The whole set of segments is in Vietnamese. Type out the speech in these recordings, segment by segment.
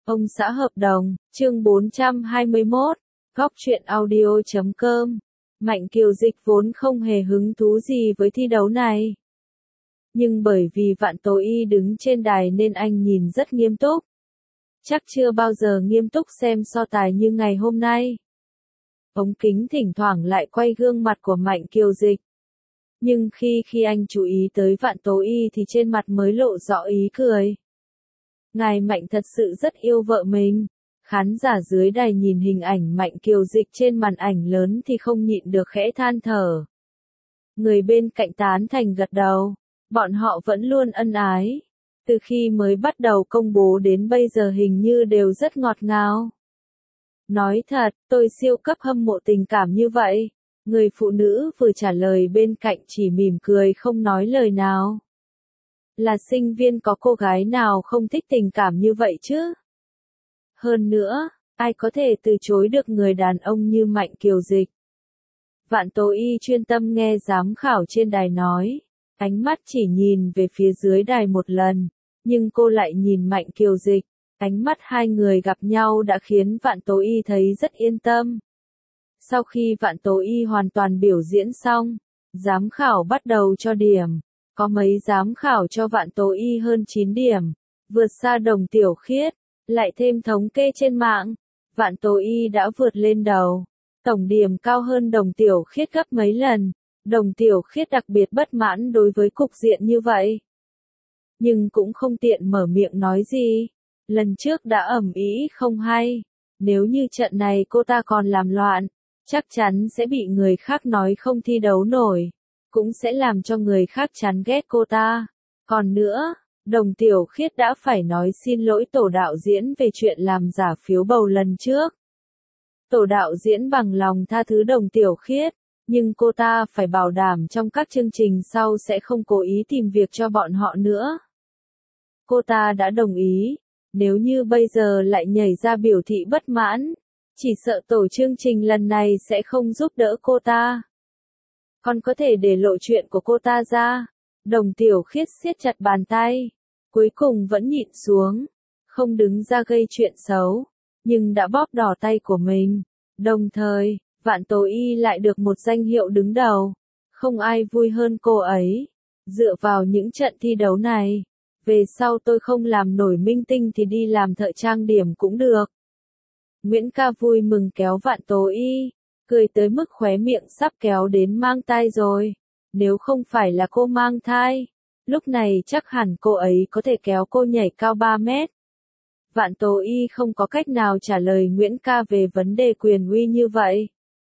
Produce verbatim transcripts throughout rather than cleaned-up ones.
Ông xã hợp đồng, chương bốn trăm hai mươi mốt, góc truyện audio chấm com. Mạnh Kiều Dịch vốn không hề hứng thú gì với thi đấu này. Nhưng bởi vì Vạn Tố Y đứng trên đài nên anh nhìn rất nghiêm túc. Chắc chưa bao giờ nghiêm túc xem so tài như ngày hôm nay. Ống kính thỉnh thoảng lại quay gương mặt của Mạnh Kiều Dịch. Nhưng khi khi anh chú ý tới Vạn Tố Y thì trên mặt mới lộ rõ ý cười. Ngài Mạnh thật sự rất yêu vợ mình. Khán giả dưới đài nhìn hình ảnh Mạnh Kiều Dịch trên màn ảnh lớn thì không nhịn được khẽ than thở. Người bên cạnh tán thành gật đầu. Bọn họ vẫn luôn ân ái. Từ khi mới bắt đầu công bố đến bây giờ hình như đều rất ngọt ngào. Nói thật, tôi siêu cấp hâm mộ tình cảm như vậy. Người phụ nữ vừa trả lời bên cạnh chỉ mỉm cười không nói lời nào. Là sinh viên có cô gái nào không thích tình cảm như vậy chứ? Hơn nữa, ai có thể từ chối được người đàn ông như Mạnh Kiều Dịch? Vạn Tố Y chuyên tâm nghe giám khảo trên đài nói, ánh mắt chỉ nhìn về phía dưới đài một lần, nhưng cô lại nhìn Mạnh Kiều Dịch, ánh mắt hai người gặp nhau đã khiến Vạn Tố Y thấy rất yên tâm. Sau khi Vạn Tố Y hoàn toàn biểu diễn xong, giám khảo bắt đầu cho điểm. Có mấy giám khảo cho Vạn Tố Y hơn chín điểm, vượt xa Đồng Tiểu Khiết, lại thêm thống kê trên mạng, Vạn Tố Y đã vượt lên đầu. Tổng điểm cao hơn Đồng Tiểu Khiết gấp mấy lần, Đồng Tiểu Khiết đặc biệt bất mãn đối với cục diện như vậy. Nhưng cũng không tiện mở miệng nói gì, lần trước đã ầm ĩ không hay, nếu như trận này cô ta còn làm loạn, chắc chắn sẽ bị người khác nói không thi đấu nổi. Cũng sẽ làm cho người khác chán ghét cô ta. Còn nữa, Đồng Tiểu Khiết đã phải nói xin lỗi tổ đạo diễn về chuyện làm giả phiếu bầu lần trước. Tổ đạo diễn bằng lòng tha thứ Đồng Tiểu Khiết, nhưng cô ta phải bảo đảm trong các chương trình sau sẽ không cố ý tìm việc cho bọn họ nữa. Cô ta đã đồng ý, nếu như bây giờ lại nhảy ra biểu thị bất mãn, chỉ sợ tổ chương trình lần này sẽ không giúp đỡ cô ta. Còn có thể để lộ chuyện của cô ta ra. Đồng Tiểu Khiết siết chặt bàn tay. Cuối cùng vẫn nhịn xuống. Không đứng ra gây chuyện xấu. Nhưng đã bóp đỏ tay của mình. Đồng thời, Vạn Tố Y lại được một danh hiệu đứng đầu. Không ai vui hơn cô ấy. Dựa vào những trận thi đấu này. Về sau tôi không làm nổi minh tinh thì đi làm thợ trang điểm cũng được. Nguyễn Ca vui mừng kéo Vạn Tố Y. Cười tới mức khóe miệng sắp kéo đến mang tai rồi. Nếu không phải là cô mang thai, lúc này chắc hẳn cô ấy có thể kéo cô nhảy cao ba mét. Vạn Tố Y không có cách nào trả lời Nguyễn Ca về vấn đề quyền uy như vậy.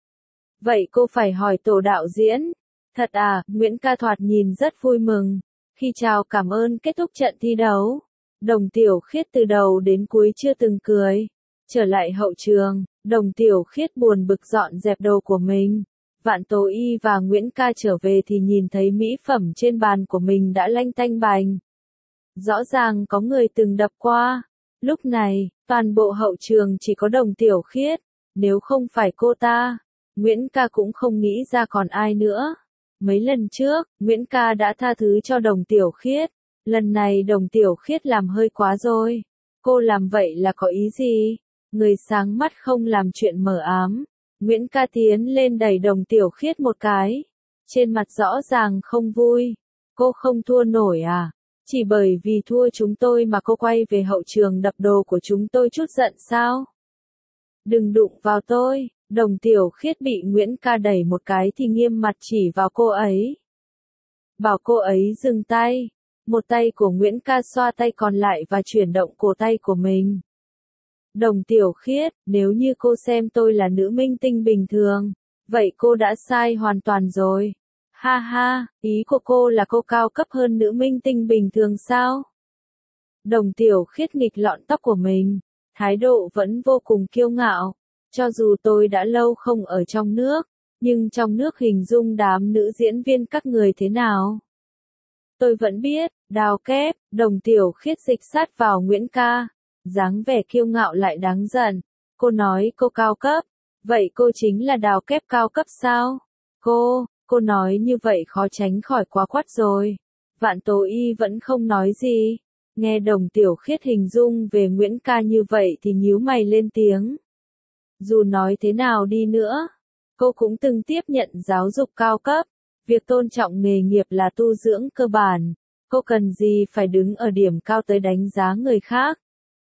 Vậy cô phải hỏi tổ đạo diễn. Thật à, Nguyễn Ca thoạt nhìn rất vui mừng. Khi chào cảm ơn kết thúc trận thi đấu, Đồng Tiểu Khiết từ đầu đến cuối chưa từng cười. Trở lại hậu trường, Đồng Tiểu Khiết buồn bực dọn dẹp đồ của mình. Vạn Tố Y và Nguyễn Ca trở về thì nhìn thấy mỹ phẩm trên bàn của mình đã lanh tanh bành. Rõ ràng có người từng đập qua. Lúc này, toàn bộ hậu trường chỉ có Đồng Tiểu Khiết. Nếu không phải cô ta, Nguyễn Ca cũng không nghĩ ra còn ai nữa. Mấy lần trước, Nguyễn Ca đã tha thứ cho Đồng Tiểu Khiết. Lần này Đồng Tiểu Khiết làm hơi quá rồi. Cô làm vậy là có ý gì? Người sáng mắt không làm chuyện mờ ám. Nguyễn Ca tiến lên đẩy Đồng Tiểu Khiết một cái. Trên mặt rõ ràng không vui. Cô không thua nổi à? Chỉ bởi vì thua chúng tôi mà cô quay về hậu trường đập đồ của chúng tôi chút giận sao? Đừng đụng vào tôi. Đồng Tiểu Khiết bị Nguyễn Ca đẩy một cái thì nghiêm mặt chỉ vào cô ấy. Bảo cô ấy dừng tay. Một tay của Nguyễn Ca xoa tay còn lại và chuyển động cổ tay của mình. Đồng Tiểu Khiết, nếu như cô xem tôi là nữ minh tinh bình thường, vậy cô đã sai hoàn toàn rồi. Ha ha, ý của cô là cô cao cấp hơn nữ minh tinh bình thường sao? Đồng Tiểu Khiết nghịch lọn tóc của mình, thái độ vẫn vô cùng kiêu ngạo. Cho dù tôi đã lâu không ở trong nước, nhưng trong nước hình dung đám nữ diễn viên các người thế nào? Tôi vẫn biết, đào kép, Đồng Tiểu Khiết dịch sát vào Nguyễn Ca. Dáng vẻ kiêu ngạo lại đáng giận. Cô nói cô cao cấp. Vậy cô chính là đào kép cao cấp sao? Cô, cô nói như vậy khó tránh khỏi quá quắt rồi. Vạn Tố Y vẫn không nói gì. Nghe Đồng Tiểu Khiết hình dung về Nguyễn Ca như vậy thì nhíu mày lên tiếng. Dù nói thế nào đi nữa, cô cũng từng tiếp nhận giáo dục cao cấp, việc tôn trọng nghề nghiệp là tu dưỡng cơ bản, cô cần gì phải đứng ở điểm cao tới đánh giá người khác.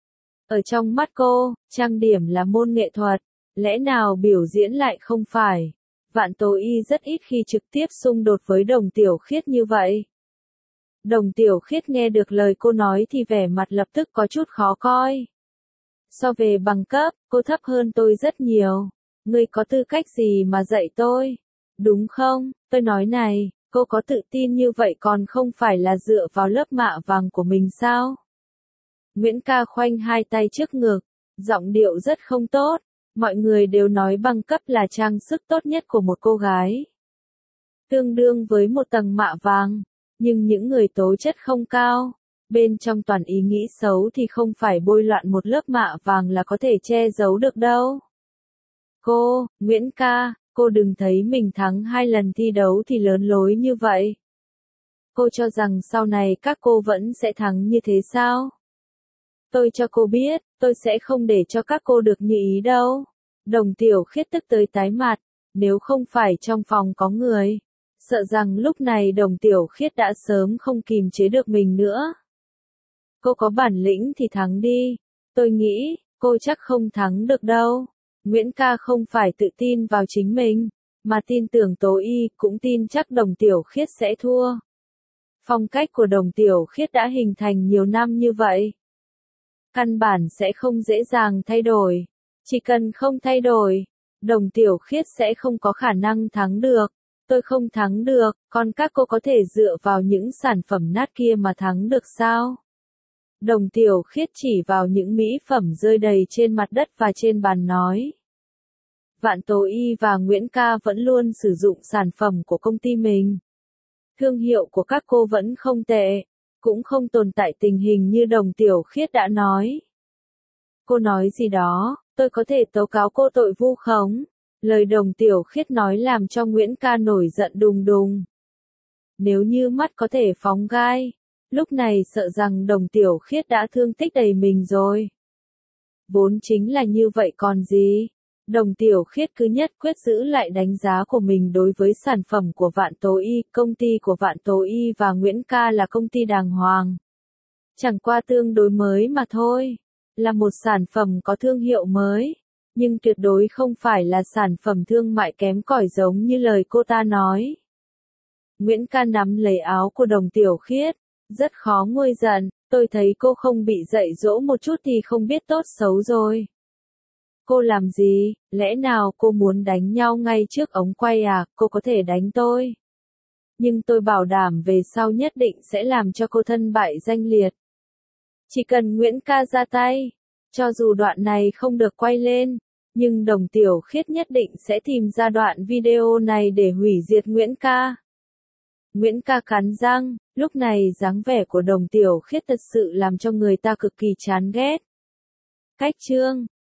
Ở trong mắt cô, trang điểm là môn nghệ thuật, lẽ nào biểu diễn lại không phải. Vạn Tố Y rất ít khi trực tiếp xung đột với Đồng Tiểu Khiết như vậy. Đồng Tiểu Khiết nghe được lời cô nói thì vẻ mặt lập tức có chút khó coi. So về bằng cấp, cô thấp hơn tôi rất nhiều. Ngươi có tư cách gì mà dạy tôi? Đúng không? Tôi nói này, cô có tự tin như vậy còn không phải là dựa vào lớp mạ vàng của mình sao? Nguyễn Ca khoanh hai tay trước ngực, giọng điệu rất không tốt. Mọi người đều nói bằng cấp là trang sức tốt nhất của một cô gái. Tương đương với một tầng mạ vàng, nhưng những người tố chất không cao, bên trong toàn ý nghĩ xấu thì không phải bôi loạn một lớp mạ vàng là có thể che giấu được đâu. Cô, Nguyễn Ca, cô đừng thấy mình thắng hai lần thi đấu thì lớn lối như vậy. Cô cho rằng sau này các cô vẫn sẽ thắng như thế sao? Tôi cho cô biết, tôi sẽ không để cho các cô được như ý đâu. Đồng Tiểu Khiết tức tới tái mặt, nếu không phải trong phòng có người, sợ rằng lúc này Đồng Tiểu Khiết đã sớm không kìm chế được mình nữa. Cô có bản lĩnh thì thắng đi, tôi nghĩ, cô chắc không thắng được đâu. Nguyễn Ca không phải tự tin vào chính mình, mà tin tưởng Tố Y, cũng tin chắc Đồng Tiểu Khiết sẽ thua. Phong cách của Đồng Tiểu Khiết đã hình thành nhiều năm như vậy. Căn bản sẽ không dễ dàng thay đổi. Chỉ cần không thay đổi, Đồng Tiểu Khiết sẽ không có khả năng thắng được. Tôi không thắng được, còn các cô có thể dựa vào những sản phẩm nát kia mà thắng được sao? Đồng Tiểu Khiết chỉ vào những mỹ phẩm rơi đầy trên mặt đất và trên bàn nói. Vạn Tố Y và Nguyễn Ca vẫn luôn sử dụng sản phẩm của công ty mình. Thương hiệu của các cô vẫn không tệ, cũng không tồn tại tình hình như Đồng Tiểu Khiết đã nói. Cô nói gì đó, tôi có thể tố cáo cô tội vu khống. Lời Đồng Tiểu Khiết nói làm cho Nguyễn Ca nổi giận đùng đùng. Nếu như mắt có thể phóng gai, lúc này sợ rằng Đồng Tiểu Khiết đã thương tích đầy mình rồi. Vốn chính là như vậy còn gì. Đồng Tiểu Khiết cứ nhất quyết giữ lại đánh giá của mình đối với sản phẩm của Vạn Tố Y. Công ty của Vạn Tố Y và Nguyễn Ca là công ty đàng hoàng. Chẳng qua tương đối mới mà thôi. Là một sản phẩm có thương hiệu mới. Nhưng tuyệt đối không phải là sản phẩm thương mại kém cỏi giống như lời cô ta nói. Nguyễn Ca nắm lấy áo của Đồng Tiểu Khiết. Rất khó nguôi giận, tôi thấy cô không bị dạy dỗ một chút thì không biết tốt xấu rồi. Cô làm gì, lẽ nào cô muốn đánh nhau ngay trước ống quay à, cô có thể đánh tôi. Nhưng tôi bảo đảm về sau nhất định sẽ làm cho cô thân bại danh liệt. Chỉ cần Nguyễn Ca ra tay, cho dù đoạn này không được quay lên, nhưng Đồng Tiểu Khiết nhất định sẽ tìm ra đoạn video này để hủy diệt Nguyễn Ca. Nguyễn Ca cắn răng, lúc này dáng vẻ của Đồng Tiểu Khiết thật sự làm cho người ta cực kỳ chán ghét. Cách chương